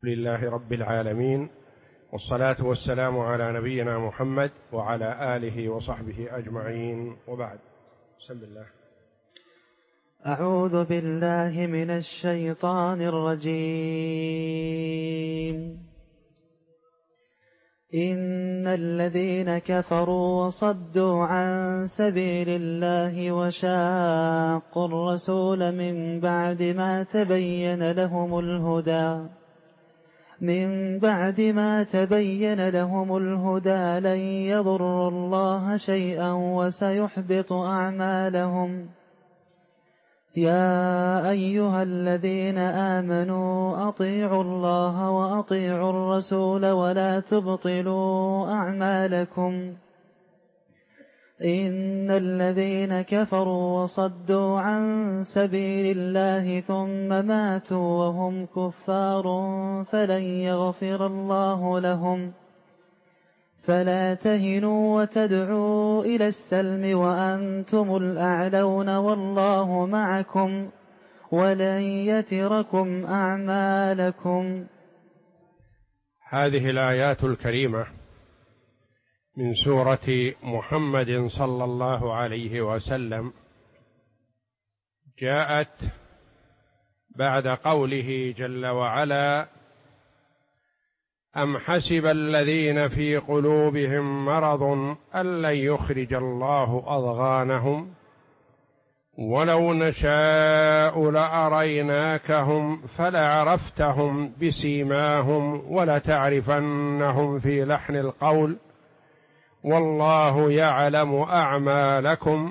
لله رب العالمين، والصلاة والسلام على نبينا محمد وعلى آله وصحبه أجمعين، وبعد. بسم الله. أعوذ بالله من الشيطان الرجيم. إن الذين كفروا وصدوا عن سبيل الله وشاقوا الرسول من بعد ما تبين لهم الهدى لن يضروا الله شيئا وسيحبط أعمالهم. يا أيها الذين آمنوا أطيعوا الله وأطيعوا الرسول ولا تبطلوا أعمالكم. إن الذين كفروا وصدوا عن سبيل الله ثم ماتوا وهم كفار فلن يغفر الله لهم. فلا تهنوا وتدعوا إلى السلم وأنتم الأعلون والله معكم ولن يتركم أعمالكم. هذه الآيات الكريمة من سورة محمد صلى الله عليه وسلم جاءت بعد قوله جل وعلا: أم حسب الذين في قلوبهم مرض أن لن يخرج الله أضغانهم ولو نشاء لأريناكهم فلعرفتهم بسيماهم ولتعرفنهم في لحن القول والله يعلم أعمالكم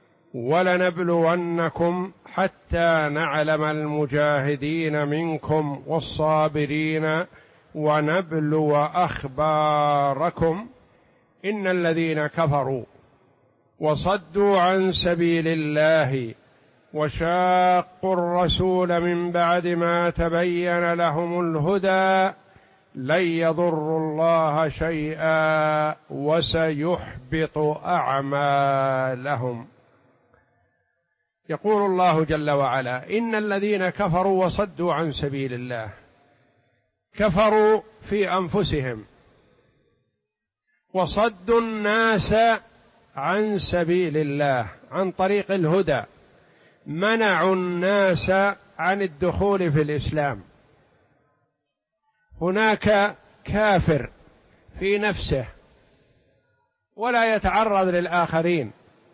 ولنبلونكم حتى نعلم المجاهدين منكم والصابرين ونبلو أخباركم. إن الذين كفروا وصدوا عن سبيل الله وشاقوا الرسول من بعد ما تبين لهم الهدى لن يضروا الله شيئا وسيحبط أعمالهم. يقول الله جل وعلا: إن الذين كفروا وصدوا عن سبيل الله، كفروا في أنفسهم وصدوا الناس عن سبيل الله، عن طريق الهدى، منعوا الناس عن الدخول في الإسلام. هناك كافر في نفسه ولا يتعرض للآخرين،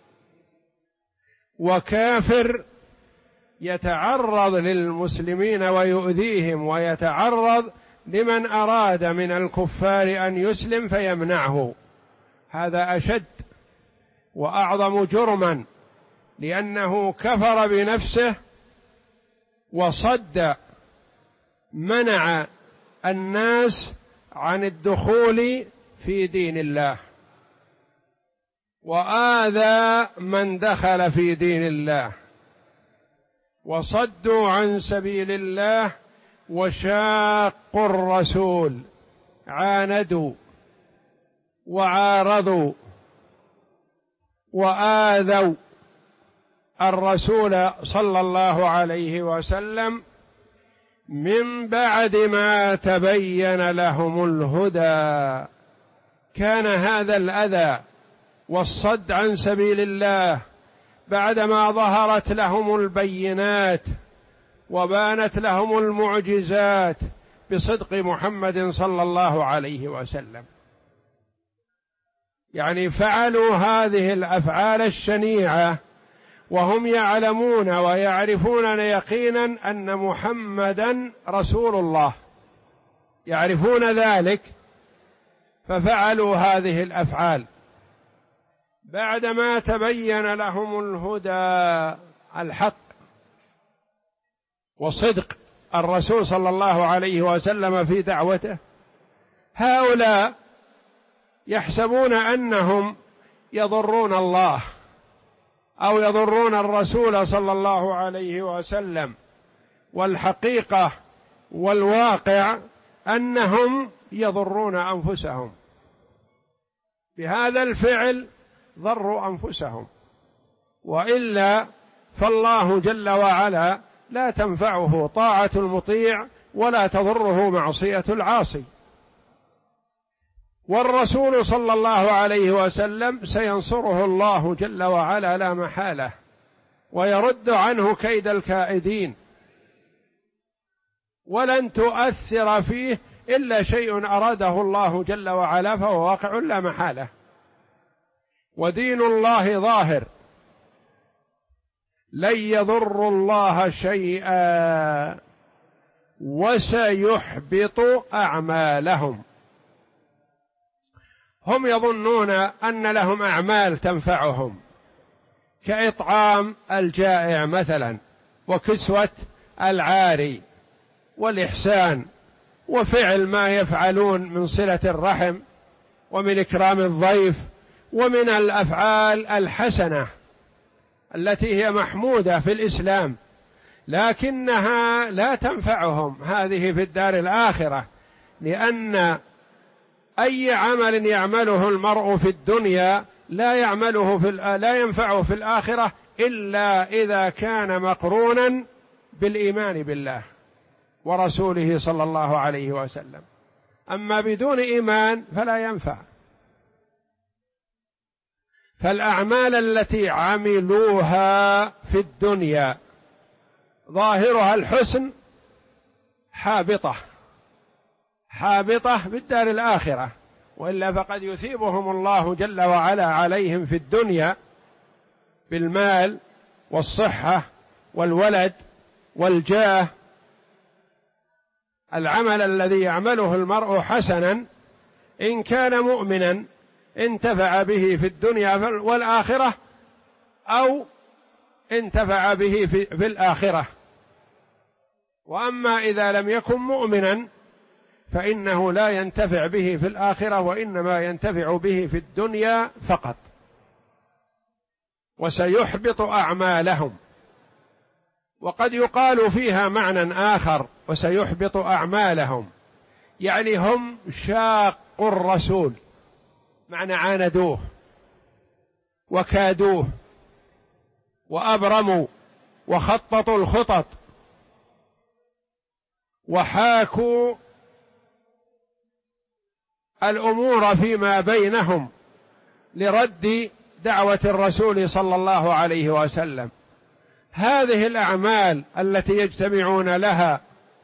وكافر يتعرض للمسلمين ويؤذيهم، ويتعرض لمن أراد من الكفار أن يسلم فيمنعه. هذا أشد وأعظم جرما، لأنه كفر بنفسه وصد، منع الناس عن الدخول في دين الله، وآذى من دخل في دين الله. وصدوا عن سبيل الله وشاقوا الرسول، عاندوا وعارضوا وآذوا الرسول صلى الله عليه وسلم من بعد ما تبين لهم الهدى. كان هذا الأذى والصد عن سبيل الله بعدما ظهرت لهم البينات وبانت لهم المعجزات بصدق محمد صلى الله عليه وسلم، يعني فعلوا هذه الأفعال الشنيعة وهم يعلمون ويعرفون يقينا أن محمدا رسول الله، يعرفون ذلك، ففعلوا هذه الأفعال بعدما تبين لهم الهدى، الحق وصدق الرسول صلى الله عليه وسلم في دعوته. هؤلاء يحسبون أنهم يضرون الله أو يضرون الرسول صلى الله عليه وسلم، والحقيقة والواقع أنهم يضرون أنفسهم. بهذا الفعل ضروا أنفسهم، وإلا فالله جل وعلا لا تنفعه طاعة المطيع ولا تضره معصية العاصي. والرسول صلى الله عليه وسلم سينصره الله جل وعلا لا محالة، ويرد عنه كيد الكائدين، ولن تؤثر فيه إلا شيء أراده الله جل وعلا، فهو واقع لا محالة. ودين الله ظاهر، لن يضروا الله شيئا وسيحبط أعمالهم. هم يظنون أن لهم أعمال تنفعهم، كإطعام الجائع مثلا، وكسوة العاري، والإحسان، وفعل ما يفعلون من صلة الرحم، ومن إكرام الضيف، ومن الأفعال الحسنة التي هي محمودة في الإسلام، لكنها لا تنفعهم هذه في الدار الآخرة، لأن أي عمل يعمله المرء في الدنيا لا ينفعه في الآخرة إلا إذا كان مقرونا بالإيمان بالله ورسوله صلى الله عليه وسلم، أما بدون إيمان فلا ينفع. فالأعمال التي عملوها في الدنيا ظاهرها الحسن حابطة بالدار الآخرة، وإلا فقد يثيبهم الله جل وعلا عليهم في الدنيا بالمال والصحة والولد والجاه. العمل الذي يعمله المرء حسنا إن كان مؤمنا انتفع به في الدنيا والآخرة، أو انتفع به في الآخرة. وأما إذا لم يكن مؤمنا فإنه لا ينتفع به في الآخرة، وإنما ينتفع به في الدنيا فقط. وسيحبط أعمالهم. وقد يقال فيها معنى آخر، وسيحبط أعمالهم، يعني هم شاقوا الرسول، معنى عاندوه وكادوه وأبرموا وخططوا الخطط وحاكوا الأمور فيما بينهم لرد دعوة الرسول صلى الله عليه وسلم. هذه الأعمال التي يجتمعون لها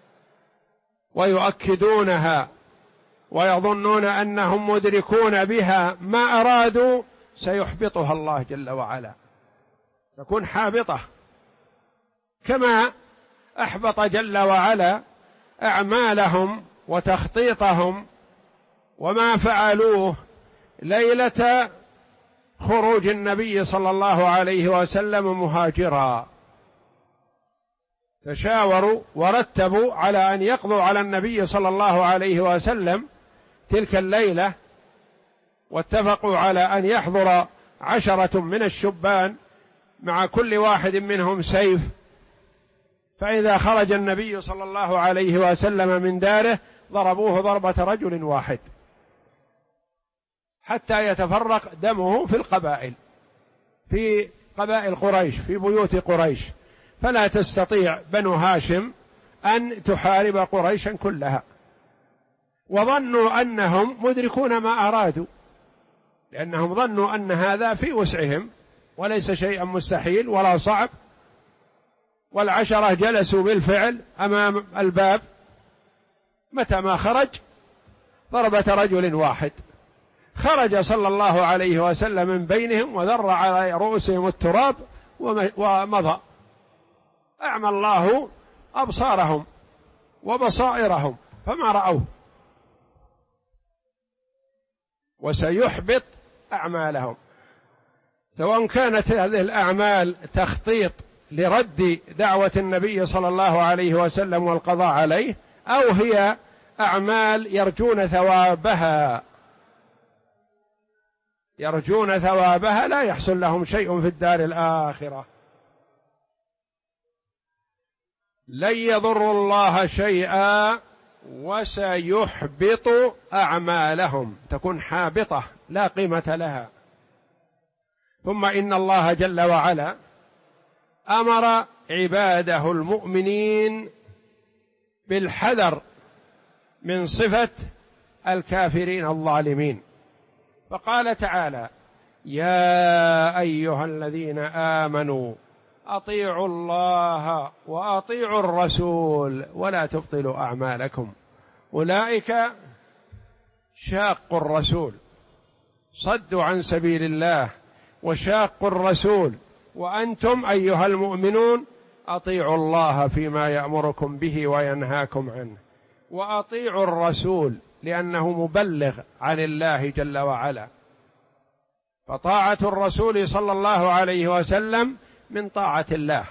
ويؤكدونها ويظنون أنهم مدركون بها ما أرادوا سيحبطها الله جل وعلا، تكون حابطة، كما أحبط جل وعلا أعمالهم وتخطيطهم وما فعلوه ليلة خروج النبي صلى الله عليه وسلم مهاجرا. تشاوروا ورتبوا على أن يقضوا على النبي صلى الله عليه وسلم تلك الليلة، واتفقوا على أن يحضر 10 من الشبان مع كل واحد منهم سيف، فإذا خرج النبي صلى الله عليه وسلم من داره ضربوه ضربة رجل واحد حتى يتفرق دمه في القبائل، في قبائل قريش، في بيوت قريش، فلا تستطيع بنو هاشم أن تحارب قريشا كلها. وظنوا أنهم مدركون ما أرادوا، لأنهم ظنوا أن هذا في وسعهم وليس شيئا مستحيل ولا صعب. 10 جلسوا بالفعل أمام الباب، متى ما خرج ضربة رجل واحد، خرج صلى الله عليه وسلم من بينهم وذر على رؤوسهم التراب ومضى. أعمى الله أبصارهم وبصائرهم فما رأوه. وسيحبط أعمالهم، سواء كانت هذه الأعمال تخطيط لرد دعوة النبي صلى الله عليه وسلم والقضاء عليه، أو هي أعمال يرجون ثوابها لا يحصل لهم شيء في الدار الآخرة. لن يضروا الله شيئا وسيحبط أعمالهم، تكون حابطة لا قيمة لها. ثم إن الله جل وعلا أمر عباده المؤمنين بالحذر من صفة الكافرين الظالمين. فقال تعالى: يا أيها الذين آمنوا أطيعوا الله وأطيعوا الرسول ولا تبطلوا أعمالكم. أولئك شاقوا الرسول، صدوا عن سبيل الله وشاقوا الرسول، وأنتم أيها المؤمنون أطيعوا الله فيما يأمركم به وينهاكم عنه، وأطيعوا الرسول لأنه مبلغ عن الله جل وعلا. فطاعة الرسول صلى الله عليه وسلم من طاعة الله،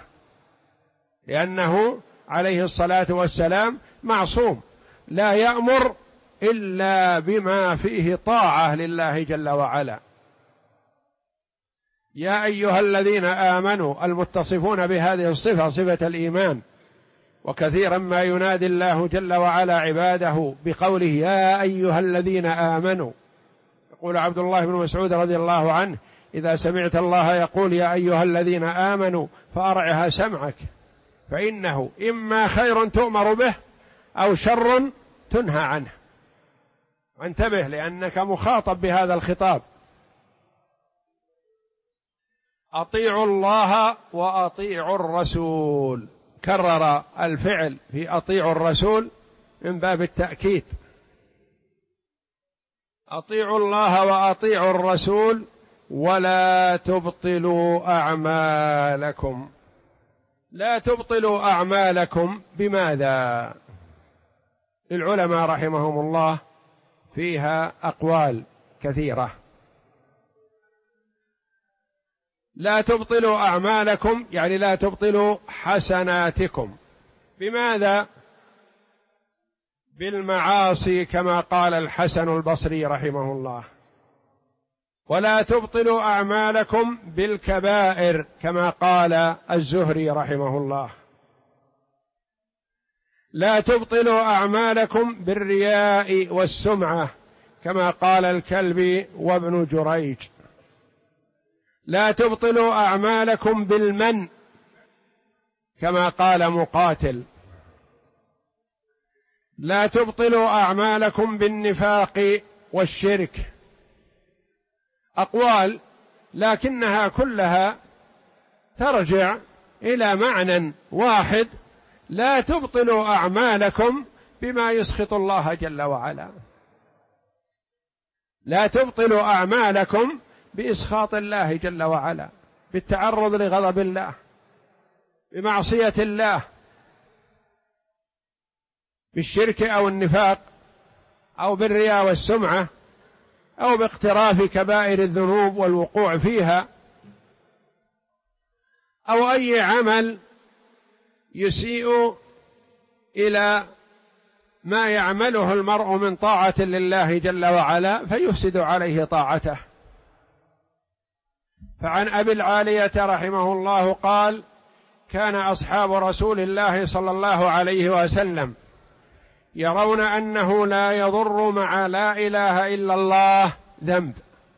لأنه عليه الصلاة والسلام معصوم لا يأمر إلا بما فيه طاعة لله جل وعلا. يا أيها الذين آمنوا المتصفون بهذه الصفة، صفة الإيمان، وكثيرا ما ينادي الله جل وعلا عباده بقوله يا أيها الذين آمنوا. يقول عبد الله بن مسعود رضي الله عنه: إذا سمعت الله يقول يا أيها الذين آمنوا فأرعها سمعك، فإنه إما خير تؤمر به أو شر تنهى عنه. انتبه لأنك مخاطب بهذا الخطاب. أطيعوا الله وأطيعوا الرسول، كرر الفعل في أطيعوا الرسول من باب التأكيد. أطيعوا الله وأطيعوا الرسول ولا تبطلوا أعمالكم. لا تبطلوا أعمالكم بماذا؟ العلماء رحمهم الله فيها أقوال كثيرة. لا تبطلوا أعمالكم يعني لا تبطلوا حسناتكم. بماذا؟ بالمعاصي كما قال الحسن البصري رحمه الله. ولا تبطلوا أعمالكم بالكبائر كما قال الزهري رحمه الله. لا تبطلوا أعمالكم بالرياء والسمعة كما قال الكلبي وابن جريج. لا تبطلوا أعمالكم بالمن كما قال مقاتل. لا تبطلوا أعمالكم بالنفاق والشرك. أقوال لكنها كلها ترجع إلى معنى واحد: لا تبطلوا أعمالكم بما يسخط الله جل وعلا. لا تبطلوا أعمالكم بإسخاط الله جل وعلا، بالتعرض لغضب الله، بمعصية الله، بالشرك أو النفاق أو بالرياء والسمعة أو باقتراف كبائر الذنوب والوقوع فيها، أو أي عمل يسيء إلى ما يعمله المرء من طاعة لله جل وعلا فيفسد عليه طاعته. فعن أبي العالية رحمه الله قال: كان أصحاب رسول الله صلى الله عليه وسلم يرون أنه لا يضر مع لا إله إلا الله ذنب،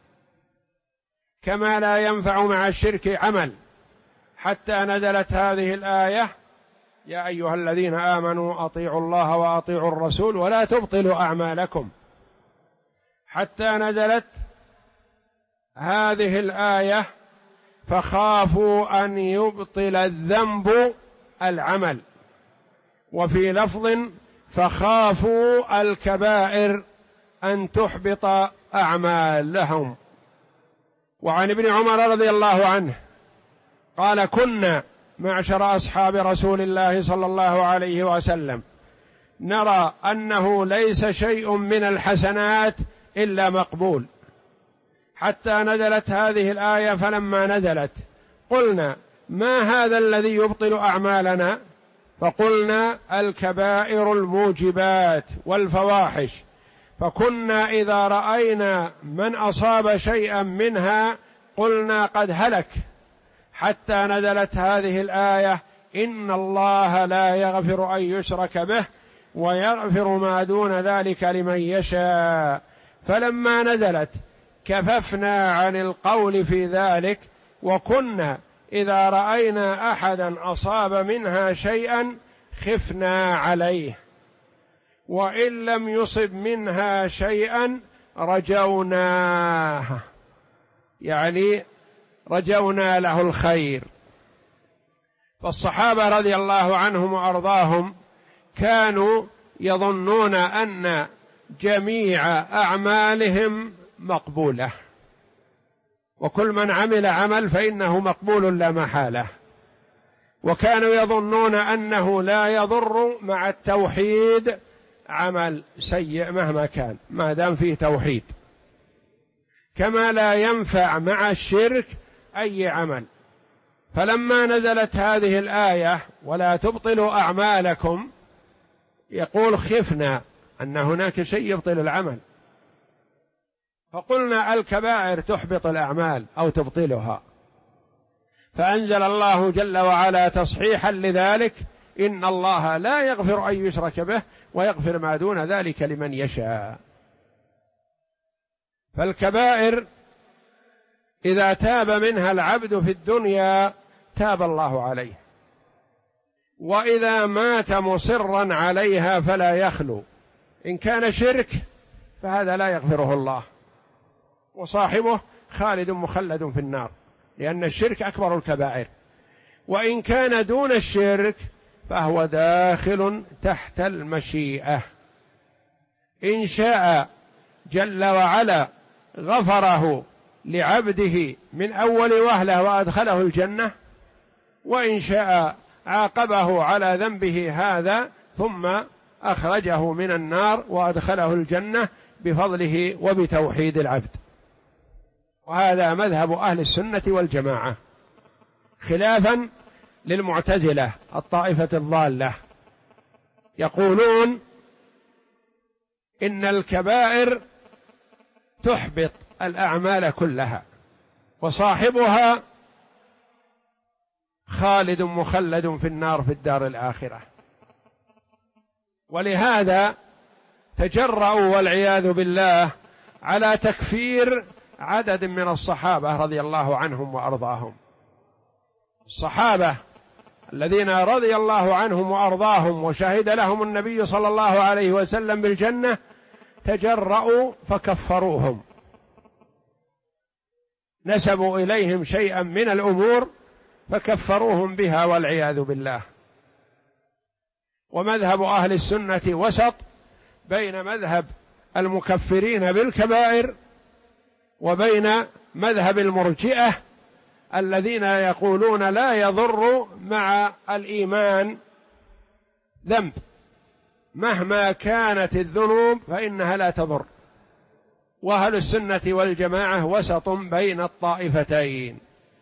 كما لا ينفع مع الشرك عمل، حتى نزلت هذه الآية: يا أيها الذين آمنوا أطيعوا الله وأطيعوا الرسول ولا تبطلوا أعمالكم، حتى نزلت هذه الآية: فخافوا أن يبطل الذنب العمل. وفي لفظ: فخافوا الكبائر أن تحبط أعمالهم. وعن ابن عمر رضي الله عنه قال: كنا معشر أصحاب رسول الله صلى الله عليه وسلم نرى أنه ليس شيء من الحسنات إلا مقبول، حتى نزلت هذه الآية. فلما نزلت قلنا: ما هذا الذي يبطل أعمالنا؟ فقلنا: الكبائر الموجبات والفواحش. فكنا إذا رأينا من أصاب شيئا منها قلنا: قد هلك، حتى نزلت هذه الآية: إن الله لا يغفر أن يشرك به ويغفر ما دون ذلك لمن يشاء. فلما نزلت كففنا عن القول في ذلك، وكنا إذا رأينا أحدا أصاب منها شيئا خفنا عليه وإن لم يصب منها شيئا رجوناه، يعني رجونا له الخير. فالصحابة رضي الله عنهم وأرضاهم كانوا يظنون أن جميع أعمالهم مقبولة، وكل من عمل عمل فإنه مقبول لا محالة، وكانوا يظنون أنه لا يضر مع التوحيد عمل سيء مهما كان ما دام فيه توحيد، كما لا ينفع مع الشرك أي عمل. فلما نزلت هذه الآية ولا تبطلوا أعمالكم، يقول خفنا أن هناك شيء يبطل العمل، فقلنا الكبائر تحبط الأعمال أو تبطلها، فأنزل الله جل وعلا تصحيحا لذلك: إن الله لا يغفر أن يشرك به ويغفر ما دون ذلك لمن يشاء. فالكبائر إذا تاب منها العبد في الدنيا تاب الله عليه، وإذا مات مصرا عليها فلا يخلو. إن كان شرك فهذا لا يغفره الله، وصاحبه خالد مخلد في النار، لأن الشرك أكبر الكبائر. وإن كان دون الشرك فهو داخل تحت المشيئة، إن شاء جل وعلا غفره لعبده من أول وهلة وأدخله الجنة، وإن شاء عاقبه على ذنبه هذا ثم أخرجه من النار وأدخله الجنة بفضله وبتوحيد العبد. وهذا مذهب أهل السنة والجماعة، خلافا للمعتزلة الطائفة الضالة، يقولون إن الكبائر تحبط الأعمال كلها، وصاحبها خالد مخلد في النار في الدار الآخرة. ولهذا تجرؤوا والعياذ بالله على تكفير عدد من الصحابة رضي الله عنهم وأرضاهم. الصحابة الذين رضي الله عنهم وأرضاهم وشهد لهم النبي صلى الله عليه وسلم بالجنة تجرؤوا فكفروهم، نسبوا إليهم شيئا من الأمور فكفروهم بها والعياذ بالله. ومذهب أهل السنة وسط بين مذهب المكفرين بالكبائر وبين مذهب المرجئة الذين يقولون لا يضر مع الإيمان ذنب، مهما كانت الذنوب فإنها لا تضر. وأهل السنة والجماعة وسط بين الطائفتين،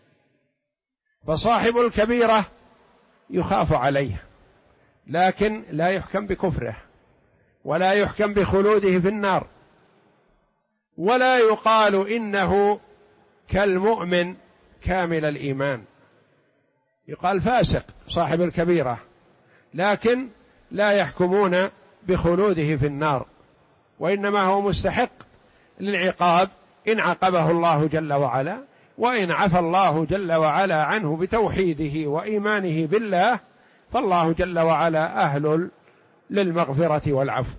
فصاحب الكبيرة يخاف عليه لكن لا يحكم بكفره، ولا يحكم بخلوده في النار، ولا يقال إنه كالمؤمن كامل الإيمان، يقال فاسق صاحب الكبيرة، لكن لا يحكمون بخلوده في النار، وإنما هو مستحق للعقاب إن عاقبه الله جل وعلا، وإن عفى الله جل وعلا عنه بتوحيده وإيمانه بالله فالله جل وعلا أهل للمغفرة والعفو.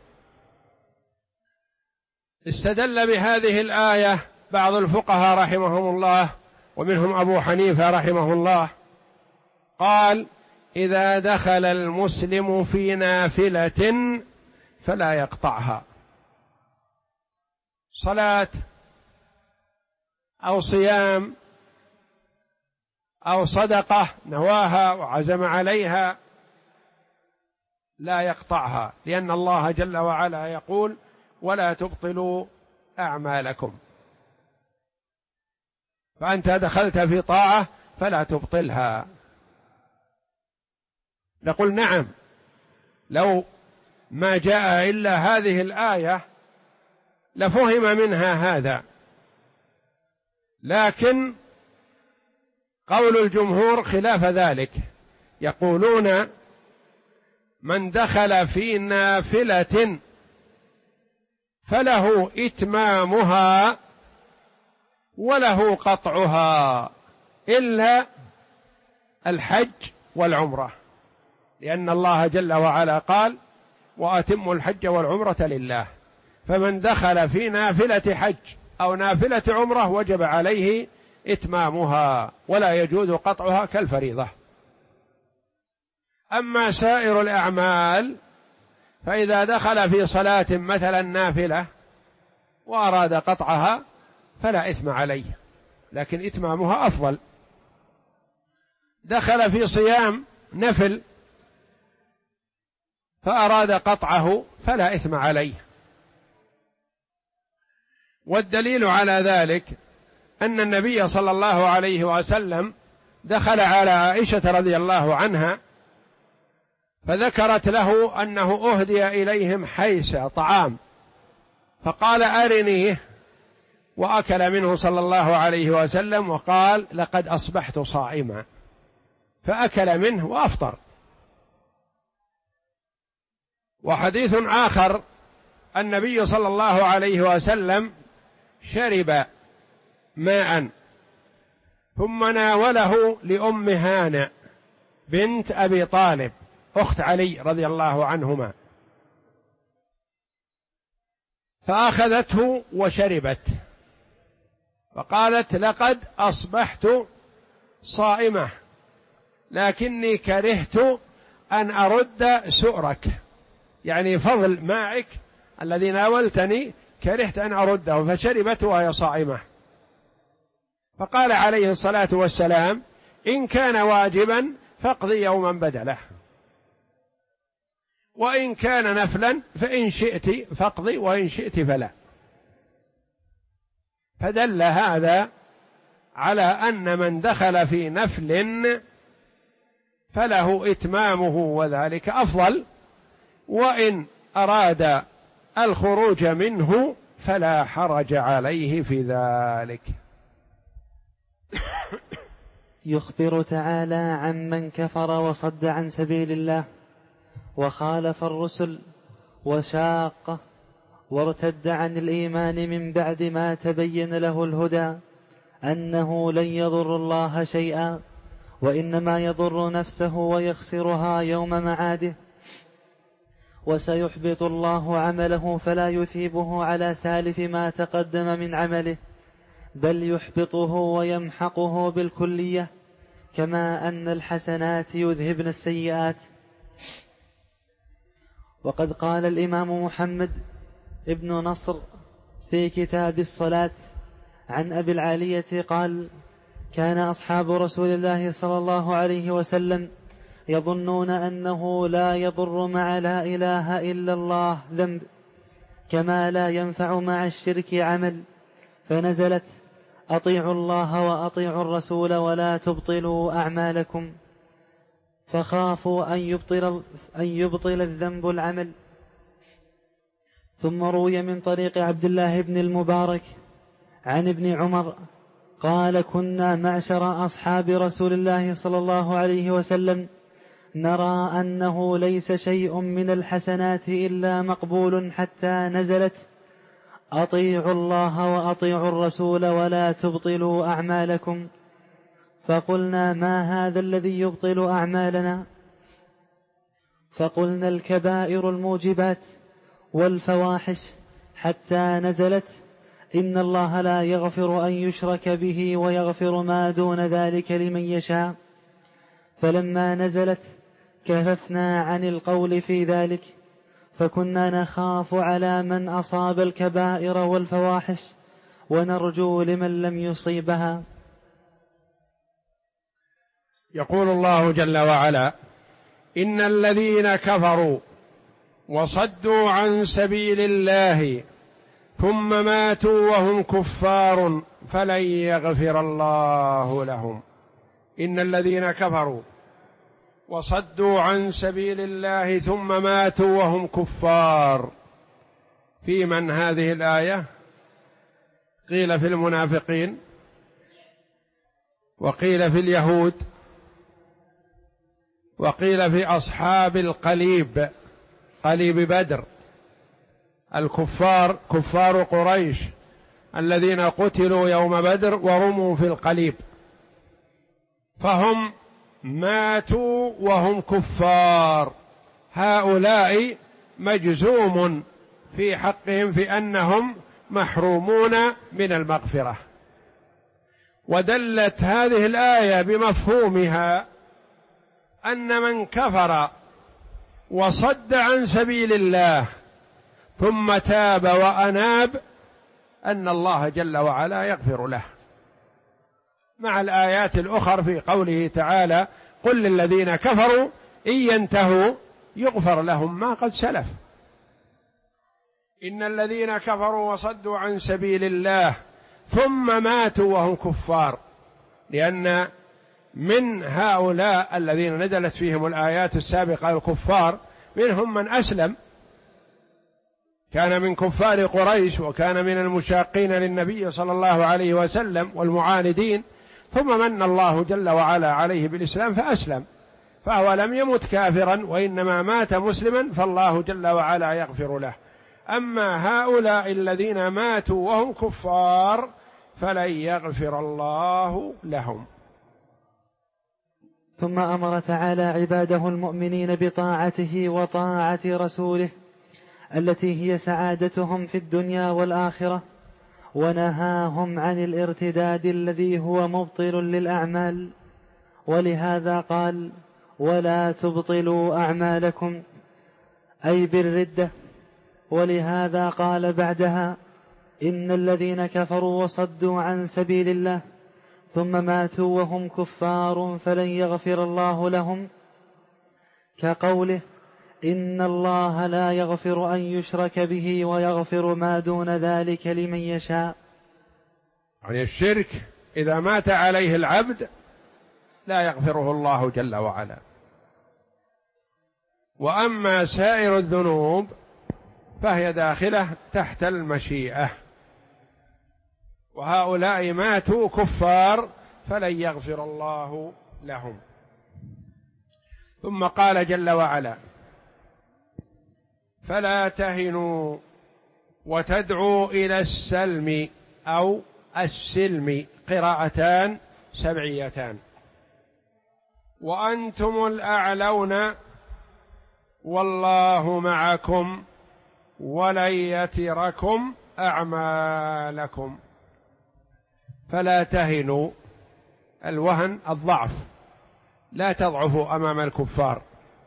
استدل بهذه الآية بعض الفقهاء رحمهم الله، ومنهم أبو حنيفة رحمه الله، قال: إذا دخل المسلم في نافلة فلا يقطعها، صلاة أو صيام أو صدقة نواها وعزم عليها، لا يقطعها، لأن الله جل وعلا يقول: ولا تبطلوا أعمالكم. فأنت دخلت في طاعة فلا تبطلها. نقول: نعم، لو ما جاء إلا هذه الآية لفهم منها هذا، لكن قول الجمهور خلاف ذلك، يقولون: من دخل في نافلة فله إتمامها وله قطعها إلا الحج والعمرة، لأن الله جل وعلا قال: وأتموا الحج والعمرة لله، فمن دخل في نافلة حج أو نافلة عمرة وجب عليه إتمامها ولا يجوز قطعها كالفريضة. أما سائر الأعمال فإذا دخل في صلاة مثلا نافلة وأراد قطعها فلا إثم عليه، لكن إتمامها أفضل. دخل في صيام نفل فأراد قطعه فلا إثم عليه. والدليل على ذلك أن النبي صلى الله عليه وسلم دخل على عائشة رضي الله عنها فذكرت له أنه أهدي إليهم حيسة طعام، فقال أرنيه، وأكل منه صلى الله عليه وسلم وقال لقد أصبحت صائما، فأكل منه وأفطر. وحديث آخر النبي صلى الله عليه وسلم شرب ماء ثم ناوله لأم هانئ بنت أبي طالب أخت علي رضي الله عنهما، فأخذته وشربت، فقالت لقد أصبحت صائمة لكني كرهت أن أرد سؤرك، يعني فضل ماعك الذي ناولتني كرهت أن أرده، فشربت وهي صائمة. فقال عليه الصلاة والسلام إن كان واجبا فاقضي يوما بدله، وإن كان نفلا فإن شئت فاقضي وإن شئت فلا. فدل هذا على أن من دخل في نفل فله إتمامه وذلك أفضل، وإن أراد الخروج منه فلا حرج عليه في ذلك. يخبر تعالى عن من كفر وصد عن سبيل الله وخالف الرسل وشاق وارتد عن الإيمان من بعد ما تبين له الهدى أنه لن يضر الله شيئا وإنما يضر نفسه ويخسرها يوم معاده، وسيحبط الله عمله فلا يثيبه على سالف ما تقدم من عمله، بل يحبطه ويمحقه بالكلية، كما أن الحسنات يذهبن السيئات. وقد قال الإمام محمد ابن نصر في كتاب الصلاة عن أبي العالية قال: كان أصحاب رسول الله صلى الله عليه وسلم يظنون أنه لا يضر مع لا إله إلا الله ذنب كما لا ينفع مع الشرك عمل، فنزلت: أطيعوا الله وأطيعوا الرسول ولا تبطلوا أعمالكم، فخافوا أن يبطل الذنب العمل. ثم روي من طريق عبد الله بن المبارك عن ابن عمر قال: كنا معشر أصحاب رسول الله صلى الله عليه وسلم نرى أنه ليس شيء من الحسنات إلا مقبول، حتى نزلت: أطيعوا الله وأطيعوا الرسول ولا تبطلوا أعمالكم. فقلنا: ما هذا الذي يبطل أعمالنا؟ فقلنا: الكبائر الموجبات والفواحش، حتى نزلت: إن الله لا يغفر أن يشرك به ويغفر ما دون ذلك لمن يشاء. فلما نزلت كففنا عن القول في ذلك، فكنا نخاف على من أصاب الكبائر والفواحش ونرجو لمن لم يصيبها. يقول الله جل وعلا: إن الذين كفروا وصدوا عن سبيل الله ثم ماتوا وهم كفار فلن يغفر الله لهم. إن الذين كفروا وصدوا عن سبيل الله ثم ماتوا وهم كفار، في من هذه الآية؟ قيل في المنافقين، وقيل في اليهود، وقيل في أصحاب القليب، قليب بدر، الكفار كفار قريش الذين قتلوا يوم بدر ورموا في القليب، فهم ماتوا وهم كفار. هؤلاء مجزوم في حقهم في أنهم محرومون من المغفرة. ودلت هذه الآية بمفهومها أن من كفر وصد عن سبيل الله ثم تاب وأناب أن الله جل وعلا يغفر له، مع الآيات الأخرى في قوله تعالى: قل للذين كفروا إن ينتهوا يغفر لهم ما قد سلف. إن الذين كفروا وصدوا عن سبيل الله ثم ماتوا وهم كفار، لأن من هؤلاء الذين نزلت فيهم الآيات السابقة الكفار منهم من أسلم، كان من كفار قريش وكان من المشاقين للنبي صلى الله عليه وسلم والمعاندين، ثم من الله جل وعلا عليه بالإسلام فأسلم، فهو لم يمت كافرا وإنما مات مسلما، فالله جل وعلا يغفر له. أما هؤلاء الذين ماتوا وهم كفار فلن يغفر الله لهم. ثم أمر تعالى عباده المؤمنين بطاعته وطاعة رسوله التي هي سعادتهم في الدنيا والآخرة، ونهاهم عن الارتداد الذي هو مبطل للأعمال، ولهذا قال: ولا تبطلوا أعمالكم، أي بالردة. ولهذا قال بعدها: إن الذين كفروا وصدوا عن سبيل الله ثم ماتوا وهم كفار فلن يغفر الله لهم، كقوله: إن الله لا يغفر أن يشرك به ويغفر ما دون ذلك لمن يشاء. يعني الشرك إذا مات عليه العبد لا يغفره الله جل وعلا، وأما سائر الذنوب فهي داخلة تحت المشيئة، وهؤلاء ماتوا كفار فلن يغفر الله لهم. ثم قال جل وعلا: فلا تهنوا وتدعوا إلى السلم أو السلم، قراءتان سبعيتان، وأنتم الأعلون والله معكم ولن يتركم أعمالكم. فلا تهنوا، الوهن الضعف، لا تضعفوا أمام الكفار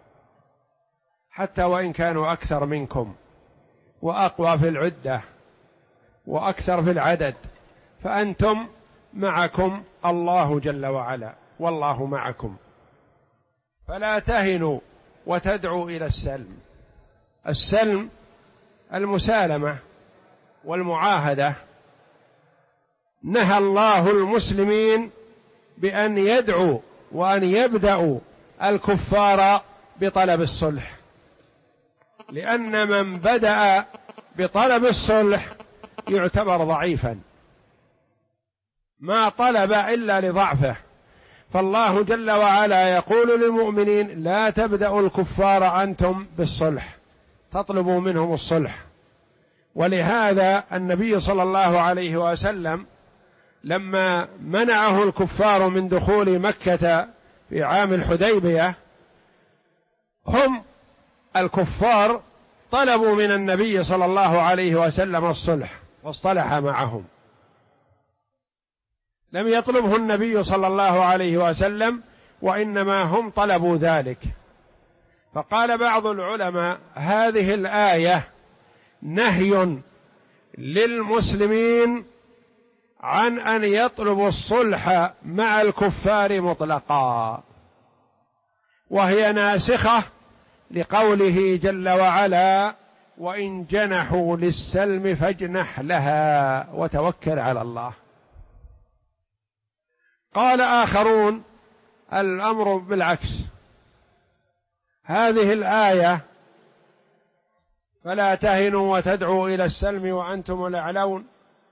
حتى وإن كانوا أكثر منكم وأقوى في العدة وأكثر في العدد، فأنتم معكم الله جل وعلا، والله معكم. فلا تهنوا وتدعوا إلى السلم. السلم المسالمة والمعاهدة. نهى الله المسلمين بأن يدعوا وأن يبدأوا الكفار بطلب الصلح، لأن من بدأ بطلب الصلح يعتبر ضعيفا، ما طلب إلا لضعفه. فالله جل وعلا يقول للمؤمنين: لا تبدأوا الكفار أنتم بالصلح، تطلبوا منهم الصلح. ولهذا النبي صلى الله عليه وسلم لما منعه الكفار من دخول مكة في عام الحديبية، هم الكفار طلبوا من النبي صلى الله عليه وسلم الصلح واصطلح معهم، لم يطلبه النبي صلى الله عليه وسلم، وإنما هم طلبوا ذلك. فقال بعض العلماء: هذه الآية نهي للمسلمين عن أن يطلبوا الصلح مع الكفار مطلقا، وهي ناسخة لقوله جل وعلا: وإن جنحوا للسلم فاجنح لها وتوكل على الله. قال آخرون: الأمر بالعكس، هذه الآية فلا تهنوا وتدعوا إلى السلم وأنتم الأعلون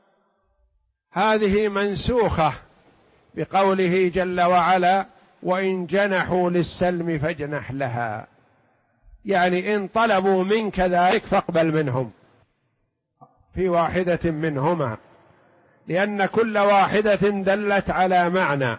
هذه منسوخة بقوله جل وعلا: وإن جنحوا للسلم فاجنح لها، يعني إن طلبوا منك ذلك فاقبل منهم في واحدة منهما، لأن كل واحدة دلت على معنى.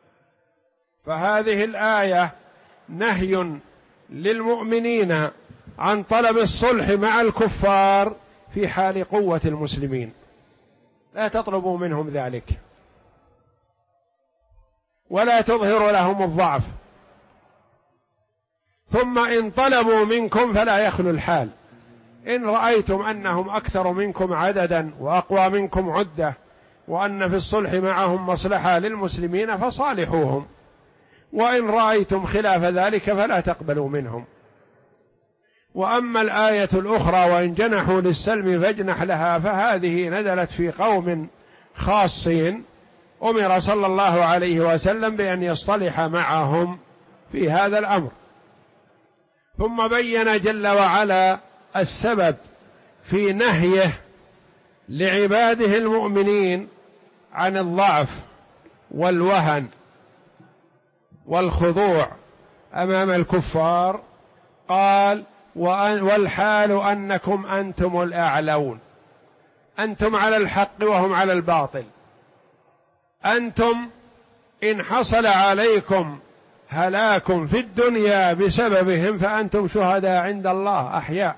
فهذه الآية نهي للمؤمنين عن طلب الصلح مع الكفار في حال قوة المسلمين، لا تطلبوا منهم ذلك ولا تظهروا لهم الضعف. ثم إن طلبوا منكم فلا يخلو الحال، إن رأيتم أنهم أكثر منكم عددا وأقوى منكم عدة وأن في الصلح معهم مصلحة للمسلمين فصالحوهم، وإن رأيتم خلاف ذلك فلا تقبلوا منهم. وأما الآية الأخرى وإن جنحوا للسلم فاجنح لها، فهذه نزلت في قوم خاصين أمر صلى الله عليه وسلم بأن يصطلح معهم في هذا الأمر. ثم بين جل وعلا السبب في نهيه لعباده المؤمنين عن الضعف والوهن والخضوع أمام الكفار. قال: والحال أنكم أنتم الأعلون، أنتم على الحق وهم على الباطل، أنتم إن حصل عليكم هلاك في الدنيا بسببهم فأنتم شهداء عند الله أحياء،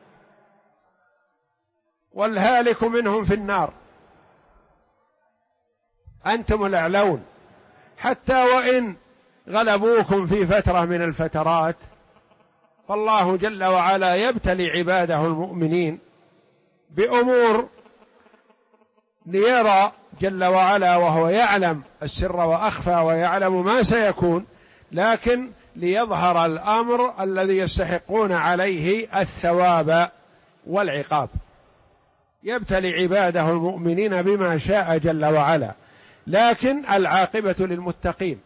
والهالك منهم في النار، أنتم الأعلون. حتى وإن غلبوكم في فترة من الفترات فالله جل وعلا يبتلي عباده المؤمنين بأمور ليرى جل وعلا، وهو يعلم السر وأخفى ويعلم ما سيكون، لكن ليظهر الأمر الذي يستحقون عليه الثواب والعقاب. يبتلي عباده المؤمنين بما شاء جل وعلا، لكن العاقبة للمتقين.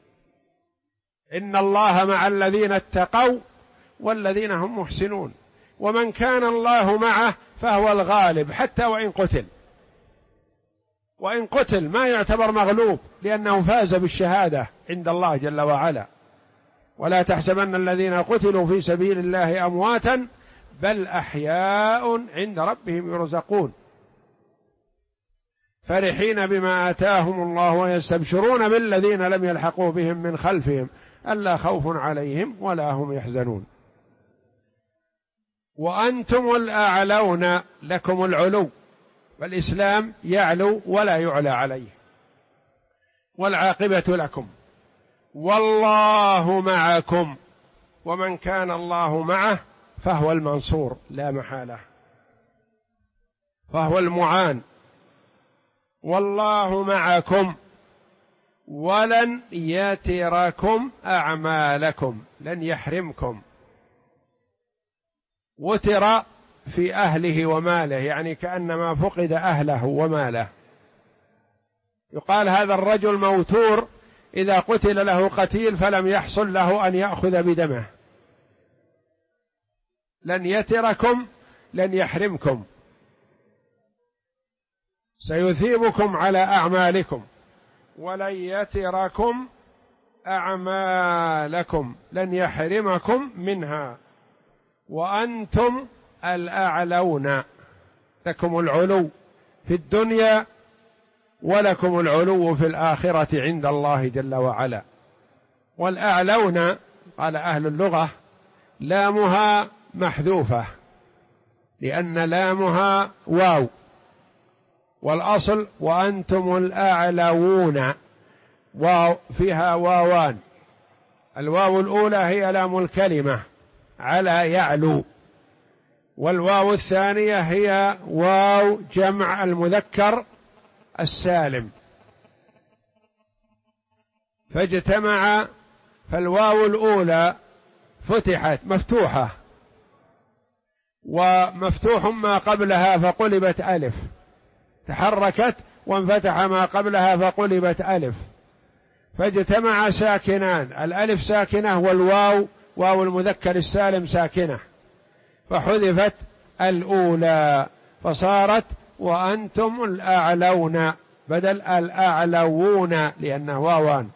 إن الله مع الذين اتقوا والذين هم محسنون، ومن كان الله معه فهو الغالب حتى وإن قتل ما يعتبر مغلوب، لأنه فاز بالشهادة عند الله جل وعلا. ولا تحسبن الذين قتلوا في سبيل الله أمواتا بل أحياء عند ربهم يرزقون فرحين بما آتاهم الله ويستبشرون بالذين لم يلحقوا بهم من خلفهم ألا خوف عليهم ولا هم يحزنون. وأنتم الأعلون، لكم العلو، والإسلام يعلو ولا يعلى عليه، والعاقبة لكم. والله معكم، ومن كان الله معه فهو المنصور لا محالة، فهو المعان. والله معكم ولن يتركم أعمالكم، لن يحرمكم. وتر في أهله وماله، يعني كأنما فقد أهله وماله. يقال هذا الرجل موتور إذا قتل له قتيل فلم يحصل له أن يأخذ بدمه. لن يتركم، لن يحرمكم، سيثيبكم على أعمالكم. ولن يتركم أعمالكم، لن يحرمكم منها. وأنتم الأعلون، لكم العلو في الدنيا ولكم العلو في الآخرة عند الله جل وعلا. والأعلون قال أهل اللغة لامها محذوفة لأن لامها واو، والأصل وأنتم الأعلون، واو فيها واوان، الواو الأولى هي لام الكلمة على يعلو، والواو الثانية هي واو جمع المذكر السالم، فاجتمع، فالواو الأولى فتحت مفتوحة ومفتوح ما قبلها فقلبت ألف، تحركت وانفتح ما قبلها فقلبت ألف، فاجتمع ساكنان، الألف ساكنة والواو واو المذكر السالم ساكنة، فحذفت الأولى فصارت وأنتم الأعلون بدل الأعلوون لأنه واوان.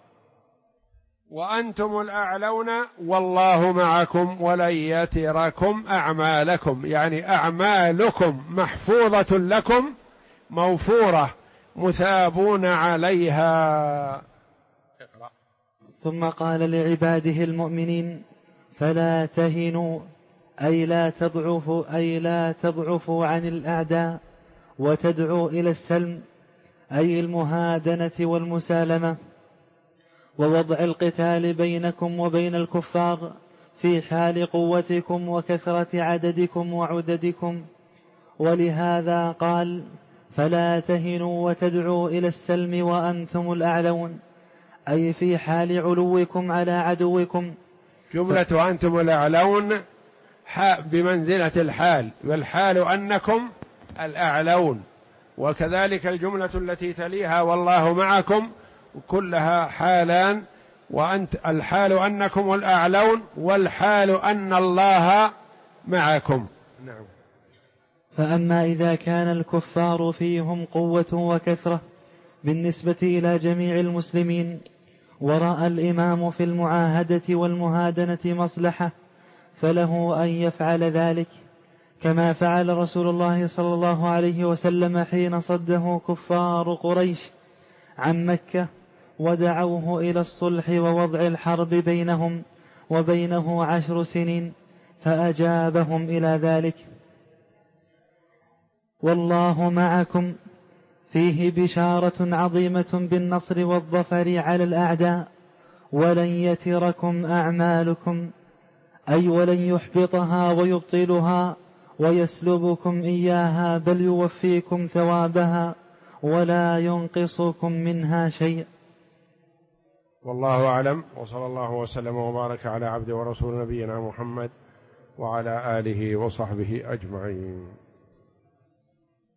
وأنتم الأعلون والله معكم ولن يتركم أعمالكم، يعني أعمالكم محفوظة لكم موفورة مثابون عليها. ثم قال لعباده المؤمنين: فلا تهنوا أي لا تضعفوا عن الأعداء وتدعوا إلى السلم، أي المهادنة والمسالمة، ووضع القتال بينكم وبين الكفار في حال قوتكم وكثرة عددكم وعددكم. ولهذا قال: فلا تهنوا وتدعوا إلى السلم وأنتم الأعلون، أي في حال علوكم على عدوكم. جملة أنتم الأعلون بمنزلة الحال، والحال أنكم الأعلون، وكذلك الجملة التي تليها والله معكم كلها حالان، وأنت الحال أنكم الأعلون والحال أن الله معكم. نعم. فأما إذا كان الكفار فيهم قوة وكثرة بالنسبة إلى جميع المسلمين، ورأى الإمام في المعاهدة والمهادنة مصلحة، فله أن يفعل ذلك، كما فعل رسول الله صلى الله عليه وسلم حين صده كفار قريش عن مكة ودعوه إلى الصلح ووضع الحرب بينهم وبينه 10 سنين، فأجابهم إلى ذلك. والله معكم فيه بشارة عظيمة بالنصر والظفر على الأعداء، ولن يتركم أعمالكم، أي ولن يحبطها ويبطلها ويسلبكم إياها، بل يوفيكم ثوابها ولا ينقصكم منها شيء. والله أعلم، وصلى الله وسلم وبارك على عبد ورسول نبينا محمد وعلى آله وصحبه أجمعين.